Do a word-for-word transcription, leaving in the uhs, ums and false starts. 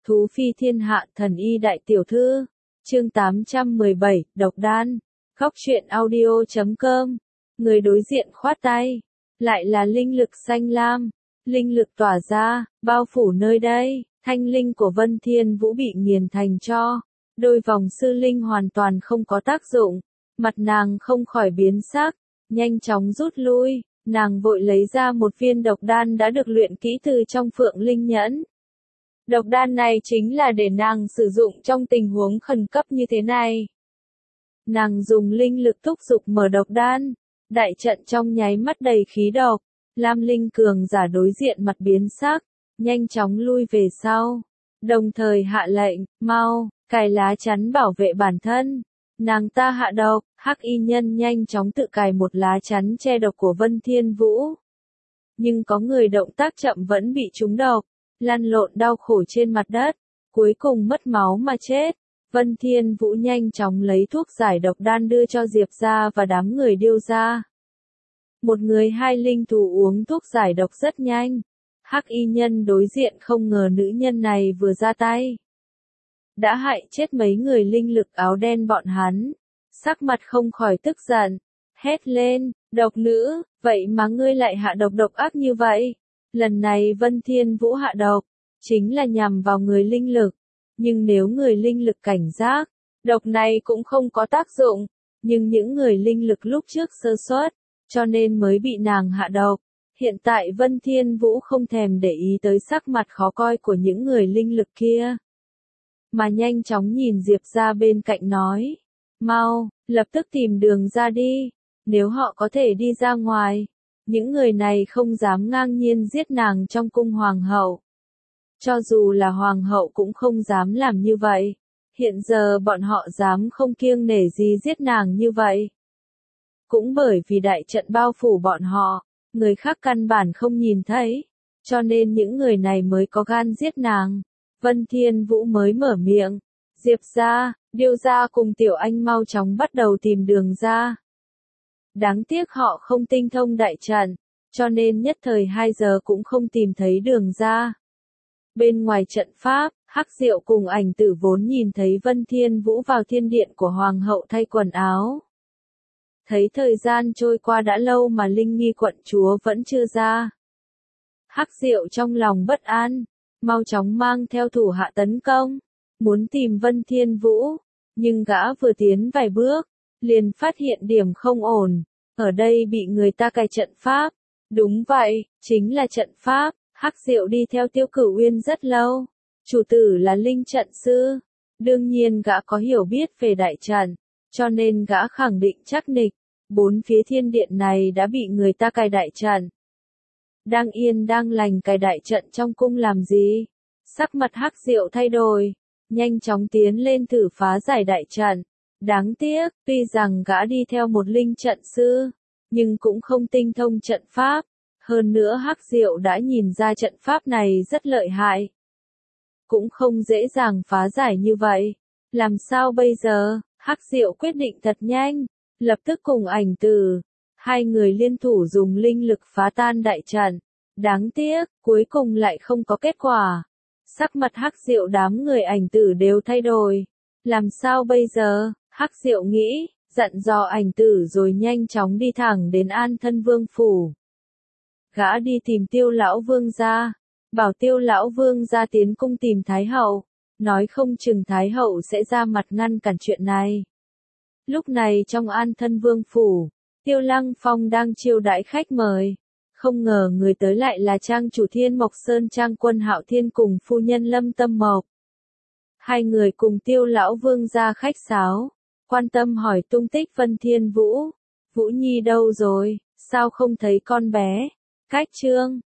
Thú phi thiên hạ thần y đại tiểu thư. Chương tám trăm mười bảy, độc đan. Góc truyện audio chấm com. Người đối diện khoát tay. Lại là linh lực xanh lam. Linh lực tỏa ra, bao phủ nơi đây. Thanh linh của Vân Thiên Vũ bị nghiền thành tro. Đôi vòng sư linh hoàn toàn không có tác dụng. Mặt nàng không khỏi biến sắc. Nhanh chóng rút lui. Nàng vội lấy ra một viên độc đan đã được luyện kỹ từ trong phượng linh nhẫn. Độc đan này chính là để nàng sử dụng trong tình huống khẩn cấp như thế này. Nàng dùng linh lực thúc giục mở độc đan. Đại trận trong nháy mắt đầy khí độc. Lam linh cường giả đối diện mặt biến sắc. Nhanh chóng lui về sau. Đồng thời hạ lệnh, mau, cài lá chắn bảo vệ bản thân. Nàng ta hạ độc, hắc y nhân nhanh chóng tự cài một lá chắn che độc của Vân Thiên Vũ. Nhưng có người động tác chậm vẫn bị trúng độc. Lăn lộn đau khổ trên mặt đất, cuối cùng mất máu mà chết. Vân Thiên Vũ nhanh chóng lấy thuốc giải độc đan đưa cho Diệp gia và đám người Điêu gia. Một người hai linh thú uống thuốc giải độc rất nhanh. Hắc y nhân đối diện không ngờ nữ nhân này vừa ra tay đã hại chết mấy người linh lực áo đen bọn hắn. Sắc mặt không khỏi tức giận, hét lên, độc nữ, vậy mà ngươi lại hạ độc độc ác như vậy. Lần này Vân Thiên Vũ hạ độc, chính là nhằm vào người linh lực. Nhưng nếu người linh lực cảnh giác, độc này cũng không có tác dụng. Nhưng những người linh lực lúc trước sơ suất, cho nên mới bị nàng hạ độc. Hiện tại Vân Thiên Vũ không thèm để ý tới sắc mặt khó coi của những người linh lực kia. Mà nhanh chóng nhìn Diệp ra bên cạnh nói. Mau, lập tức tìm đường ra đi. Nếu họ có thể đi ra ngoài. Những người này không dám ngang nhiên giết nàng trong cung hoàng hậu. Cho dù là hoàng hậu cũng không dám làm như vậy. Hiện giờ bọn họ dám không kiêng nể gì giết nàng như vậy. Cũng bởi vì đại trận bao phủ bọn họ, người khác căn bản không nhìn thấy. Cho nên những người này mới có gan giết nàng. Vân Thiên Vũ mới mở miệng. Diệp gia, Điêu gia cùng Tiểu Anh mau chóng bắt đầu tìm đường ra. Đáng tiếc họ không tinh thông đại trận, cho nên nhất thời hai giờ cũng không tìm thấy đường ra. Bên ngoài trận pháp, Hắc Diệu cùng Ảnh Tử vốn nhìn thấy Vân Thiên Vũ vào thiên điện của Hoàng hậu thay quần áo. Thấy thời gian trôi qua đã lâu mà Linh Nghi quận chúa vẫn chưa ra. Hắc Diệu trong lòng bất an, mau chóng mang theo thủ hạ tấn công, muốn tìm Vân Thiên Vũ, nhưng gã vừa tiến vài bước, liền phát hiện điểm không ổn, ở đây bị người ta cài trận pháp. Đúng vậy, chính là trận pháp. Hắc Diệu đi theo Tiêu Cửu Uyên rất lâu, chủ tử là linh trận sư, đương nhiên gã có hiểu biết về đại trận, cho nên gã khẳng định chắc nịch, bốn phía thiên điện này đã bị người ta cài đại trận. Đang yên đang lành cài đại trận trong cung làm gì? Sắc mặt Hắc Diệu thay đổi, nhanh chóng tiến lên thử phá giải đại trận. Đáng tiếc, tuy rằng gã đi theo một linh trận sư, nhưng cũng không tinh thông trận pháp. Hơn nữa Hắc Diệu đã nhìn ra trận pháp này rất lợi hại. Cũng không dễ dàng phá giải như vậy. Làm sao bây giờ? Hắc Diệu quyết định thật nhanh. Lập tức cùng Ảnh Tử. Hai người liên thủ dùng linh lực phá tan đại trận. Đáng tiếc, cuối cùng lại không có kết quả. Sắc mặt Hắc Diệu đám người Ảnh Tử đều thay đổi. Làm sao bây giờ? Hắc Diệu nghĩ, dặn dò Ảnh Tử rồi nhanh chóng đi thẳng đến An Thân Vương phủ. Gã đi tìm Tiêu lão vương gia, bảo Tiêu lão vương gia tiến cung tìm Thái hậu, nói không chừng Thái hậu sẽ ra mặt ngăn cản chuyện này. Lúc này trong An Thân Vương phủ, Tiêu Lăng Phong đang chiêu đãi khách mời, không ngờ người tới lại là trang chủ Thiên Mộc Sơn Trang Quân Hạo Thiên cùng phu nhân Lâm Tâm Mộc. Hai người cùng Tiêu lão vương gia khách sáo, quan tâm hỏi tung tích Vân Thiên Vũ. Vũ Nhi đâu rồi, sao không thấy con bé? Cách chương,